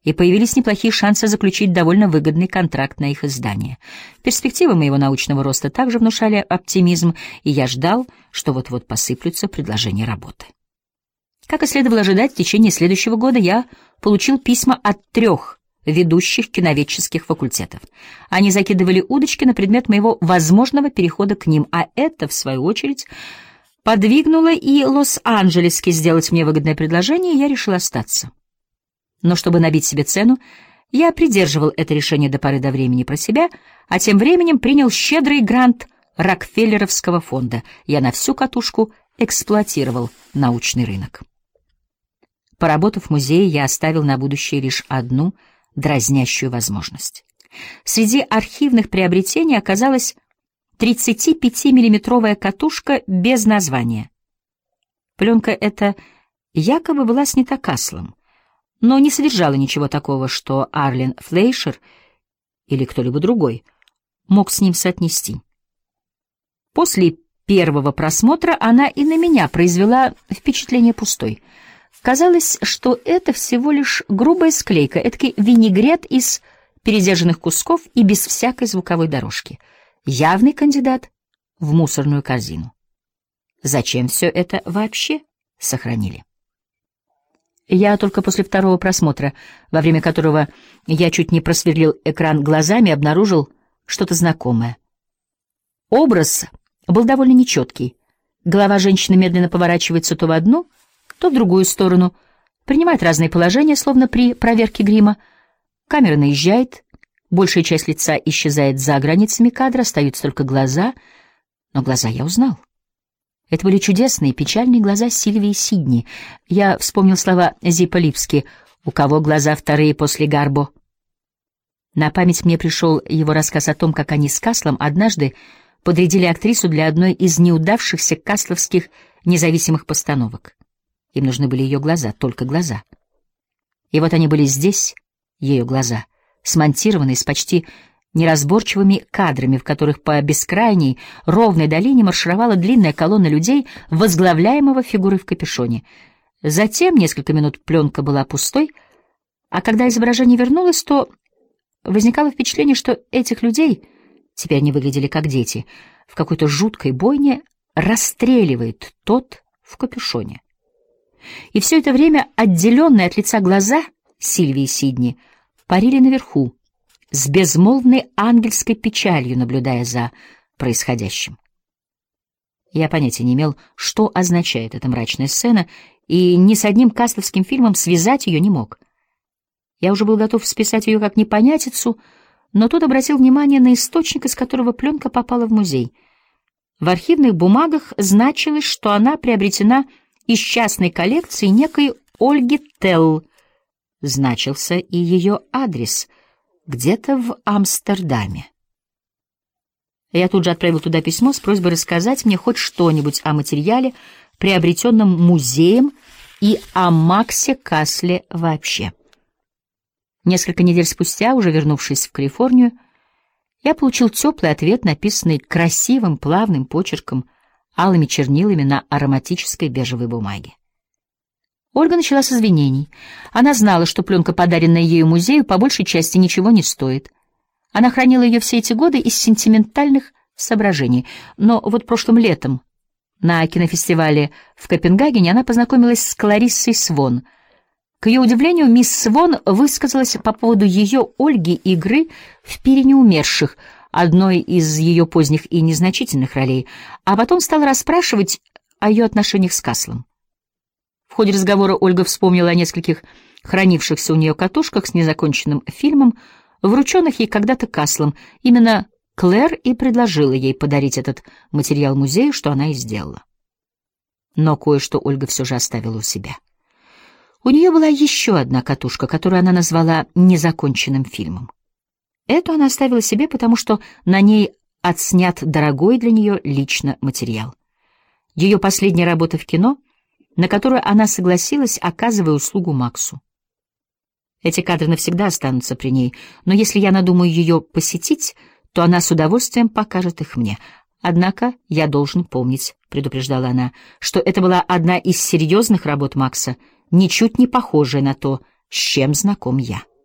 и появились неплохие шансы заключить довольно выгодный контракт на их издание. Перспективы моего научного роста также внушали оптимизм, и я ждал, что вот-вот посыплются предложения работы. Как и следовало ожидать, в течение следующего года я получил письма от 3 ведущих киноведческих факультетов. Они закидывали удочки на предмет моего возможного перехода к ним, а это, в свою очередь, подвигнуло и Лос-Анджелесский сделать мне выгодное предложение, и я решил остаться. Но чтобы набить себе цену, я придерживал это решение до поры до времени про себя, а тем временем принял щедрый грант Рокфеллеровского фонда. Я на всю катушку эксплуатировал научный рынок. Поработав в музее, я оставил на будущее лишь одну дразнящую возможность. Среди архивных приобретений оказалась 35-миллиметровая катушка без названия. Пленка эта якобы была снята Каслом, но не содержала ничего такого, что Арлен Флейшер или кто-либо другой мог с ним соотнести. После первого просмотра она и на меня произвела впечатление пустой. Казалось, что это всего лишь грубая склейка, эдакий винегрет из передержанных кусков и без всякой звуковой дорожки. Явный кандидат в мусорную корзину. Зачем все это вообще сохранили? Я только после второго просмотра, во время которого я чуть не просверлил экран глазами, обнаружил что-то знакомое. Образ был довольно нечеткий. Голова женщины медленно поворачивается то в одну, то в другую сторону, принимает разные положения, словно при проверке грима. Камера наезжает, большая часть лица исчезает за границами кадра, остаются только глаза, но глаза я узнал. Это были чудесные, печальные глаза Сильвии Сидни. Я вспомнил слова Зиппа Липски: «У кого глаза вторые после Гарбо?» На память мне пришел его рассказ о том, как они с Каслом однажды подрядили актрису для одной из неудавшихся касловских независимых постановок. Им нужны были ее глаза, только глаза. И вот они были здесь, ее глаза, смонтированные с почти неразборчивыми кадрами, в которых по бескрайней ровной долине маршировала длинная колонна людей, возглавляемого фигурой в капюшоне. Затем несколько минут пленка была пустой, а когда изображение вернулось, то возникало впечатление, что этих людей, теперь они выглядели как дети, в какой-то жуткой бойне расстреливает тот в капюшоне. И все это время отделенные от лица глаза Сильвии Сидни парили наверху, с безмолвной ангельской печалью наблюдая за происходящим. Я понятия не имел, что означает эта мрачная сцена, и ни с одним касловским фильмом связать ее не мог. Я уже был готов списать ее как непонятицу, но тут обратил внимание на источник, из которого пленка попала в музей. В архивных бумагах значилось, что она приобретена из частной коллекции некой Ольги Телл. Значился и ее адрес — где-то в Амстердаме. Я тут же отправил туда письмо с просьбой рассказать мне хоть что-нибудь о материале, приобретенном музеем, и о Максе Касле вообще. Несколько недель спустя, уже вернувшись в Калифорнию, я получил теплый ответ, написанный красивым плавным почерком, алыми чернилами на ароматической бежевой бумаге. Ольга начала с извинений. Она знала, что пленка, подаренная ею музею, по большей части ничего не стоит. Она хранила ее все эти годы из сентиментальных соображений. Но вот прошлым летом на кинофестивале в Копенгагене она познакомилась с Клариссой Свон. К ее удивлению, мисс Свон высказалась по поводу ее, Ольги, игры в «Пире неумерших», одной из ее поздних и незначительных ролей, а потом стала расспрашивать о ее отношениях с Каслом. В ходе разговора Ольга вспомнила о нескольких хранившихся у нее катушках с незаконченным фильмом, врученных ей когда-то Каслом. Именно Клэр и предложила ей подарить этот материал музею, что она и сделала. Но кое-что Ольга все же оставила у себя. У нее была еще одна катушка, которую она назвала незаконченным фильмом. Эту она оставила себе, потому что на ней отснят дорогой для нее лично материал. Ее последняя работа в кино, на которую она согласилась, оказывая услугу Максу. Эти кадры навсегда останутся при ней, но если я надумаю ее посетить, то она с удовольствием покажет их мне. Однако я должен помнить, — предупреждала она, — что это была одна из серьезных работ Макса, ничуть не похожая на то, с чем знаком я.